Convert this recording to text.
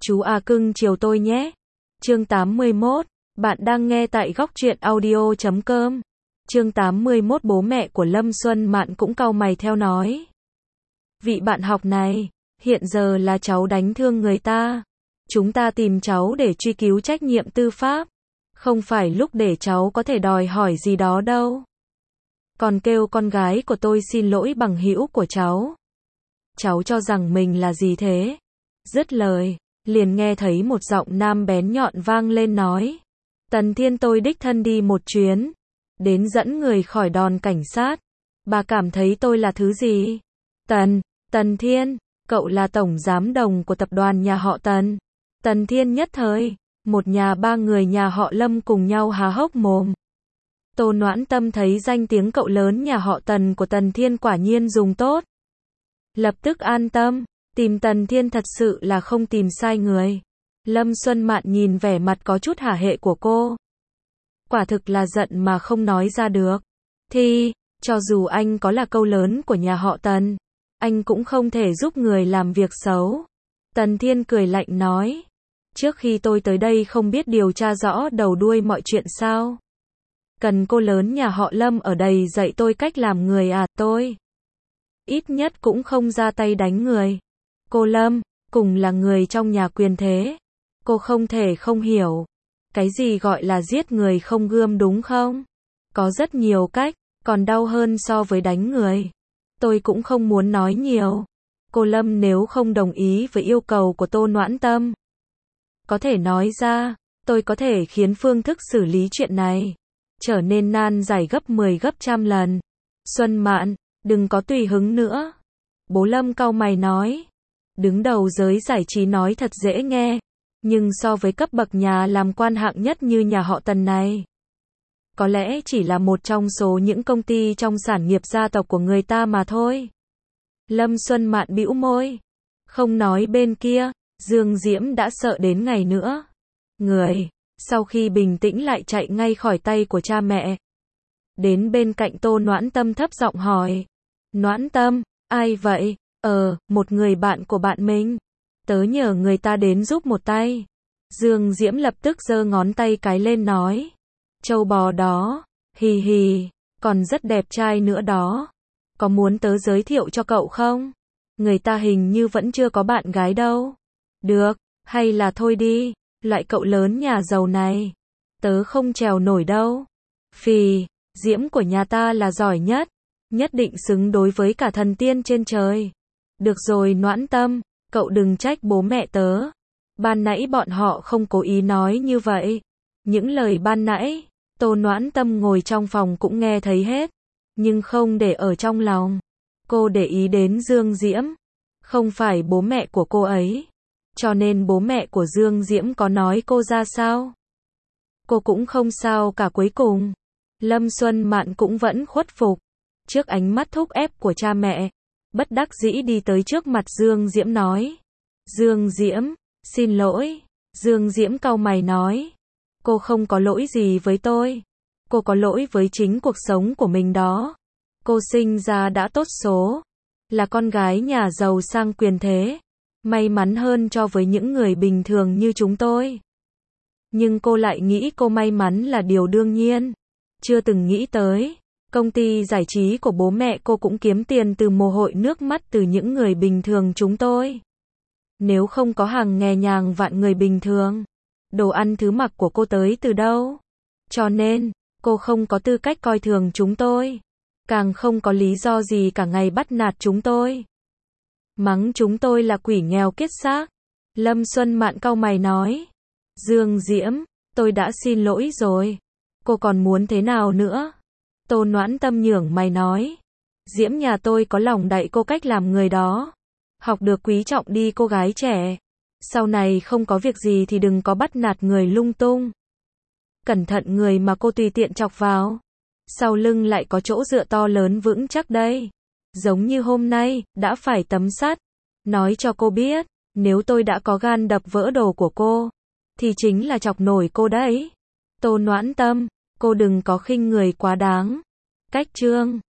Chú A cưng chiều tôi nhé. Chương 81. Bạn đang nghe tại góc truyện audio.com. Chương 81. Bố mẹ của Lâm Xuân Mạn cũng cau mày theo nói. Vị bạn học này, hiện giờ là cháu đánh thương người ta. Chúng ta tìm cháu để truy cứu trách nhiệm tư pháp. Không phải lúc để cháu có thể đòi hỏi gì đó đâu. Còn kêu con gái của tôi xin lỗi bằng hữu của cháu. Cháu cho rằng mình là gì thế? Dứt lời, liền nghe thấy một giọng nam bén nhọn vang lên nói. Tần Thiên tôi đích thân đi một chuyến. Đến dẫn người khỏi đòn cảnh sát. Bà cảm thấy tôi là thứ gì? Tần Thiên, cậu là tổng giám đồng của tập đoàn nhà họ Tần. Tần Thiên nhất thời, một nhà ba người nhà họ Lâm cùng nhau há hốc mồm. Tô Noãn Tâm thấy danh tiếng cậu lớn nhà họ Tần của Tần Thiên quả nhiên dùng tốt. Lập tức an tâm, tìm Tần Thiên thật sự là không tìm sai người. Lâm Xuân Mạn nhìn vẻ mặt có chút hả hệ của cô. Quả thực là giận mà không nói ra được. Thì, cho dù anh có là câu lớn của nhà họ Tần, anh cũng không thể giúp người làm việc xấu. Tần Thiên cười lạnh nói. Trước khi tôi tới đây không biết điều tra rõ đầu đuôi mọi chuyện sao? Cần cô lớn nhà họ Lâm ở đây dạy tôi cách làm người à? Tôi ít nhất cũng không ra tay đánh người. Cô Lâm, cùng là người trong nhà quyền thế. Cô không thể không hiểu. Cái gì gọi là giết người không gươm đúng không? Có rất nhiều cách, còn đau hơn so với đánh người. Tôi cũng không muốn nói nhiều. Cô Lâm nếu không đồng ý với yêu cầu của Tô Noãn Tâm, có thể nói ra, tôi có thể khiến phương thức xử lý chuyện này trở nên nan giải gấp 10 gấp trăm lần. Xuân Mạn, đừng có tùy hứng nữa. Bố Lâm cau mày nói. Đứng đầu giới giải trí nói thật dễ nghe, nhưng so với cấp bậc nhà làm quan hạng nhất như nhà họ Tần này, có lẽ chỉ là một trong số những công ty trong sản nghiệp gia tộc của người ta mà thôi. Lâm Xuân Mạn bĩu môi. Không nói bên kia, Dương Diễm đã sợ đến ngày nữa. Người, sau khi bình tĩnh lại chạy ngay khỏi tay của cha mẹ. Đến bên cạnh Tô Noãn Tâm thấp giọng hỏi. Noãn Tâm, ai vậy? Một người bạn của bạn mình. Tớ nhờ người ta đến giúp một tay. Dương Diễm lập tức giơ ngón tay cái lên nói. Trâu bò đó, hì hì, còn rất đẹp trai nữa đó. Có muốn tớ giới thiệu cho cậu không? Người ta hình như vẫn chưa có bạn gái đâu. Được, hay là thôi đi, loại cậu lớn nhà giàu này, tớ không trèo nổi đâu. Phì, Diễm của nhà ta là giỏi nhất, nhất định xứng đối với cả thần tiên trên trời. Được rồi Noãn Tâm, cậu đừng trách bố mẹ tớ. Ban nãy bọn họ không cố ý nói như vậy. Những lời ban nãy, Tô Noãn Tâm ngồi trong phòng cũng nghe thấy hết, nhưng không để ở trong lòng. Cô để ý đến Dương Diễm, không phải bố mẹ của cô ấy. Cho nên bố mẹ của Dương Diễm có nói cô ra sao? Cô cũng không sao cả. Cuối cùng, Lâm Xuân Mạn cũng vẫn khuất phục. Trước ánh mắt thúc ép của cha mẹ, bất đắc dĩ đi tới trước mặt Dương Diễm nói. Dương Diễm, xin lỗi. Dương Diễm cau mày nói. Cô không có lỗi gì với tôi. Cô có lỗi với chính cuộc sống của mình đó. Cô sinh ra đã tốt số, là con gái nhà giàu sang quyền thế. May mắn hơn cho với những người bình thường như chúng tôi. Nhưng cô lại nghĩ cô may mắn là điều đương nhiên. Chưa từng nghĩ tới, công ty giải trí của bố mẹ cô cũng kiếm tiền từ mồ hôi nước mắt từ những người bình thường chúng tôi. Nếu không có hàng nghè nhàng vạn người bình thường, đồ ăn thứ mặc của cô tới từ đâu? Cho nên, cô không có tư cách coi thường chúng tôi. Càng không có lý do gì cả ngày bắt nạt chúng tôi. Mắng chúng tôi là quỷ nghèo kiết xác. Lâm Xuân Mạn cau mày nói. Dương Diễm, tôi đã xin lỗi rồi. Cô còn muốn thế nào nữa? Tô Noãn Tâm nhướng mày nói. Diễm nhà tôi có lòng dạy cô cách làm người đó. Học được quý trọng đi cô gái trẻ. Sau này không có việc gì thì đừng có bắt nạt người lung tung. Cẩn thận người mà cô tùy tiện chọc vào. Sau lưng lại có chỗ dựa to lớn vững chắc đây. Giống như hôm nay, đã phải tấm sắt. Nói cho cô biết, nếu tôi đã có gan đập vỡ đồ của cô, thì chính là chọc nổi cô đấy. Tô Noãn Tâm, cô đừng có khinh người quá đáng. Cách chương